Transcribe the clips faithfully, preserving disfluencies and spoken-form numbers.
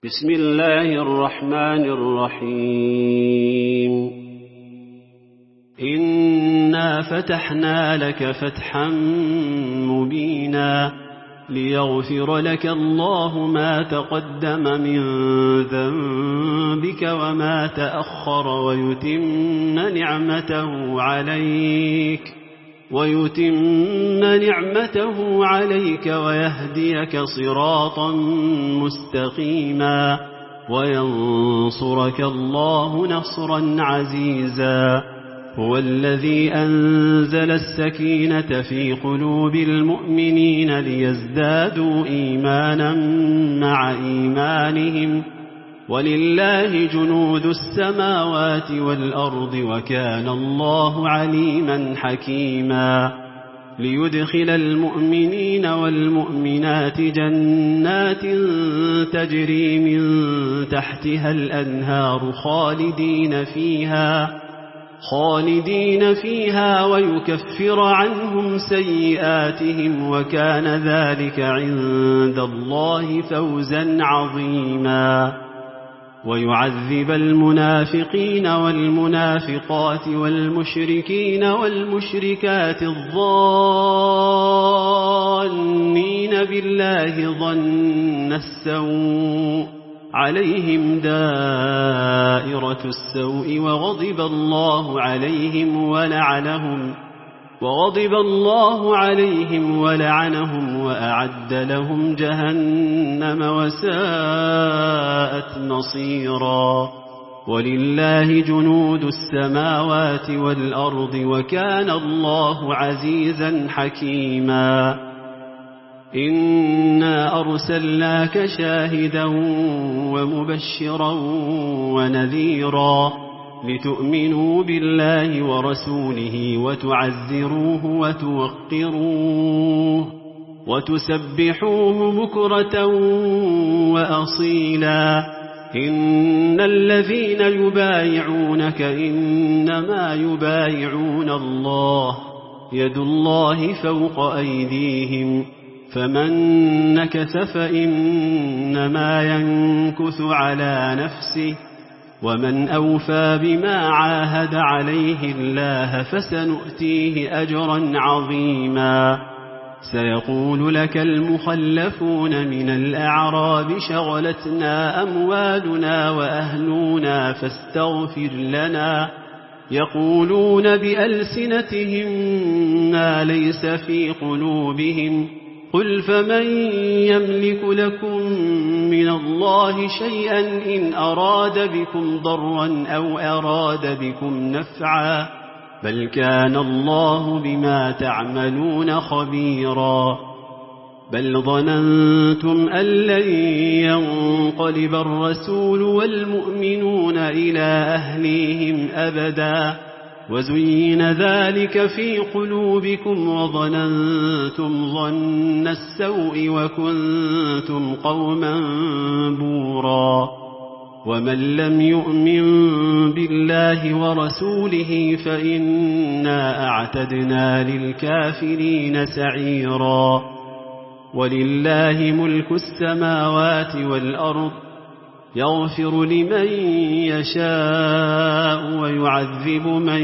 بسم الله الرحمن الرحيم إنا فتحنا لك فتحا مبينا ليغفر لك الله ما تقدم من ذنبك وما تأخر ويتم نعمته عليك ويتم نعمته عليك ويهديك صراطا مستقيما وينصرك الله نصرا عزيزا هو الذي أنزل السكينة في قلوب المؤمنين ليزدادوا إيمانا مع إيمانهم ولله جنود السماوات والأرض وكان الله عليما حكيما ليدخل المؤمنين والمؤمنات جنات تجري من تحتها الأنهار خالدين فيها خالدين فيها ويكفر عنهم سيئاتهم وكان ذلك عند الله فوزا عظيما ويعذب المنافقين والمنافقات والمشركين والمشركات الظانين بالله ظن السوء عليهم دائرة السوء وغضب الله عليهم ولعنهم وغضب الله عليهم ولعنهم وأعد لهم جهنم وساءت مصيرا ولله جنود السماوات والأرض وكان الله عزيزا حكيما إنا أرسلناك شاهدا ومبشرا ونذيرا لتؤمنوا بالله ورسوله وتعزروه وتوقروه وتسبحوه بكرة وأصيلا إن الذين يبايعونك إنما يبايعون الله يد الله فوق أيديهم فمن نكث فإنما ينكث على نفسه ومن أوفى بما عاهد عليه الله فسنؤتيه أجرا عظيما سيقول لك المخلفون من الأعراب شغلتنا أموالنا وأهلنا فاستغفر لنا يقولون بألسنتهم ما ليس في قلوبهم قل فمن يملك لكم من الله شيئا إن أراد بكم ضرا أو أراد بكم نفعا بل كان الله بما تعملون خبيرا بل ظننتم أن لن ينقلب الرسول والمؤمنون إلى أهليهم أبدا وزين ذلك في قلوبكم وظننتم ظن السوء وكنتم قوما بورا ومن لم يؤمن بالله ورسوله فإنا أعتدنا للكافرين سعيرا ولله ملك السماوات والأرض يغفر لمن يشاء ويعذب من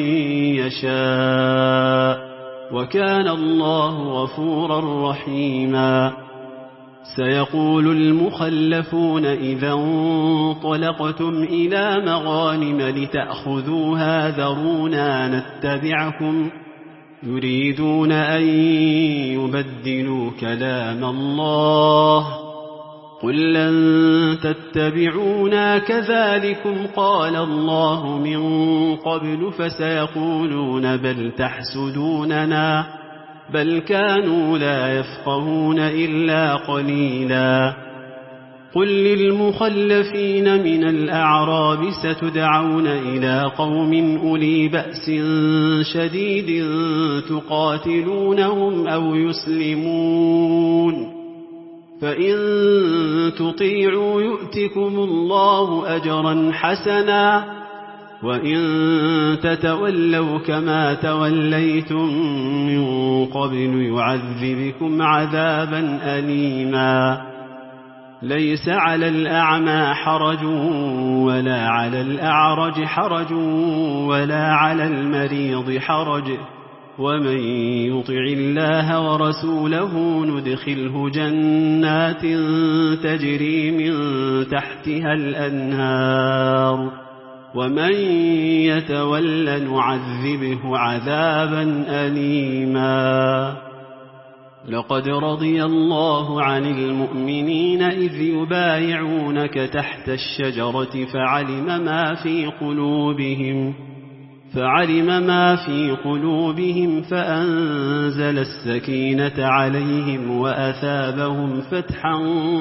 يشاء وكان الله غفورا رحيما سيقول المخلفون إذا انطلقتم إلى مغانم لتأخذوها ذرونا نتبعكم يريدون أن يبدلوا كلام الله قل لن تتبعونا كذلكم قال الله من قبل فسيقولون بل تحسدوننا بل كانوا لا يفقهون إلا قليلا قل للمخلفين من الأعراب ستدعون إلى قوم أولي بأس شديد تقاتلونهم أو يسلمون فإن تطيعوا يؤتكم الله أجرا حسنا وإن تتولوا كما توليتم من قبل يعذبكم عذابا أليما ليس على الأعمى حرج ولا على الأعرج حرج ولا على المريض حرج ومن يطع الله ورسوله ندخله جنات تجري من تحتها الأنهار ومن يتول نعذبه عذابا أليما. لقد رضي الله عن المؤمنين إذ يبايعونك تحت الشجرة فعلم ما في قلوبهم فعلم ما في قلوبهم فأنزل السكينة عليهم وأثابهم فتحا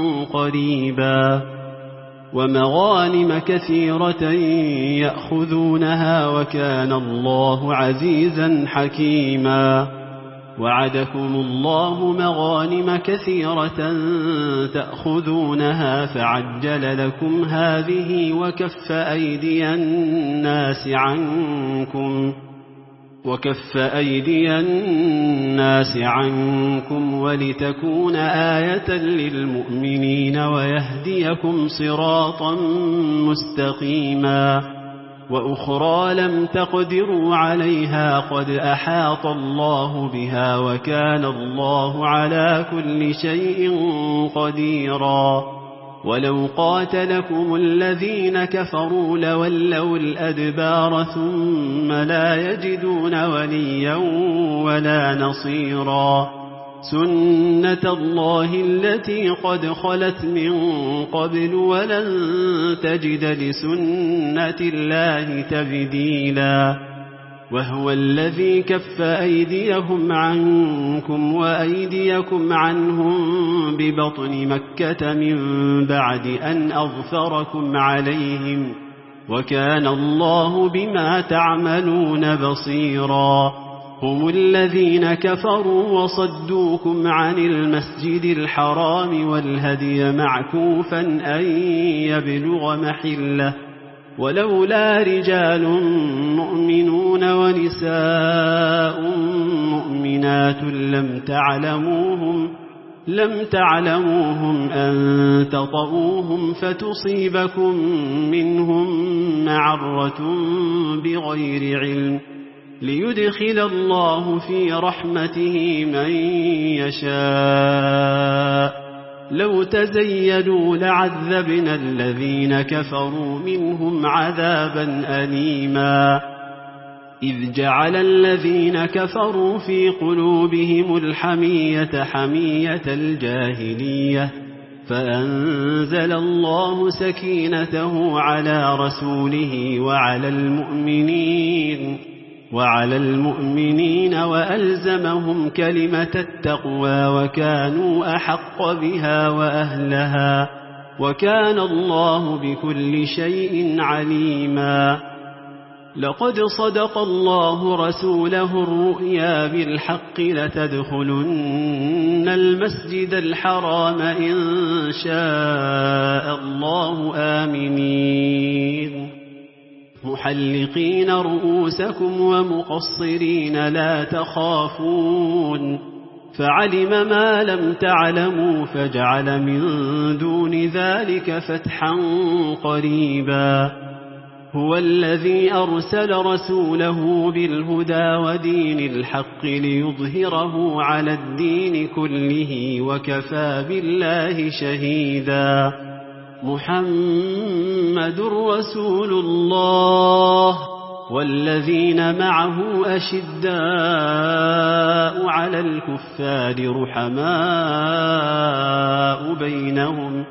قريبا ومغانم كثيرة يأخذونها وكان الله عزيزا حكيما. وعدكم الله مغانم كثيرة تأخذونها فعجل لكم هذه وكف أيدي الناس عنكم وكف أيدي الناس عنكم ولتكون آية للمؤمنين ويهديكم صراطا مستقيما. وأخرى لم تقدروا عليها قد أحاط الله بها وكان الله على كل شيء قديرا. ولو قاتلكم الذين كفروا لولوا الأدبار ثم لا يجدون وليا ولا نصيرا. سنة الله التي قد خلت من قبل ولن تجد لسنة الله تبديلا. وهو الذي كف أيديهم عنكم وأيديكم عنهم ببطن مكة من بعد أن أظفركم عليهم وكان الله بما تعملون بصيرا. هم الذين كفروا وصدوكم عن المسجد الحرام والهدي معكوفا أن يبلغ محله ولولا رجال مؤمنون ونساء مؤمنات لم تعلموهم لم تعلموهم أن تطؤوهم فتصيبكم منهم معرة بغير علم ليدخل الله في رحمته من يشاء. لو تزيدوا لعذبنا الذين كفروا منهم عذابا أليما. إذ جعل الذين كفروا في قلوبهم الحمية حمية الجاهلية فأنزل الله سكينته على رسوله وعلى المؤمنين وعلى المؤمنين وألزمهم كلمة التقوى وكانوا أحق بها وأهلها وكان الله بكل شيء عليما. لقد صدق الله رسوله الرؤيا بالحق لتدخلن المسجد الحرام إن شاء الله آمنين محلقين رؤوسكم ومقصرين لا تخافون فعلم ما لم تعلموا فجعل من دون ذلك فتحا قريبا. هو الذي أرسل رسوله بالهدى ودين الحق ليظهره على الدين كله وكفى بالله شهيدا. محمد رسول الله والذين معه أشداء على الكفار رحماء بينهم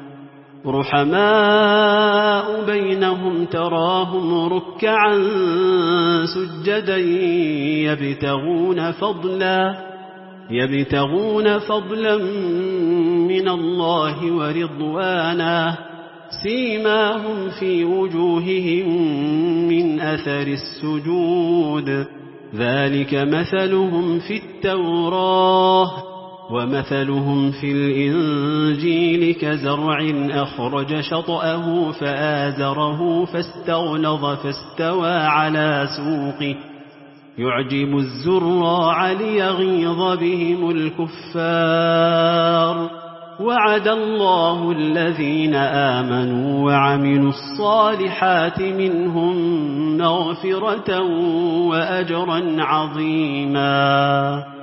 رحماء بينهم تراهم ركعا سجدا يبتغون فضلا يبتغون فضلا من الله ورضوانا سيماهم في وجوههم من أثر السجود ذلك مثلهم في التوراة ومثلهم في الإنجيل كزرع أخرج شطأه فآزره فاستغلظ فاستوى على سوقه يعجب الزراع ليغيظ بهم الكفار وعد الله الذين آمنوا وعملوا الصالحات منهم مغفرة وأجرا عظيما.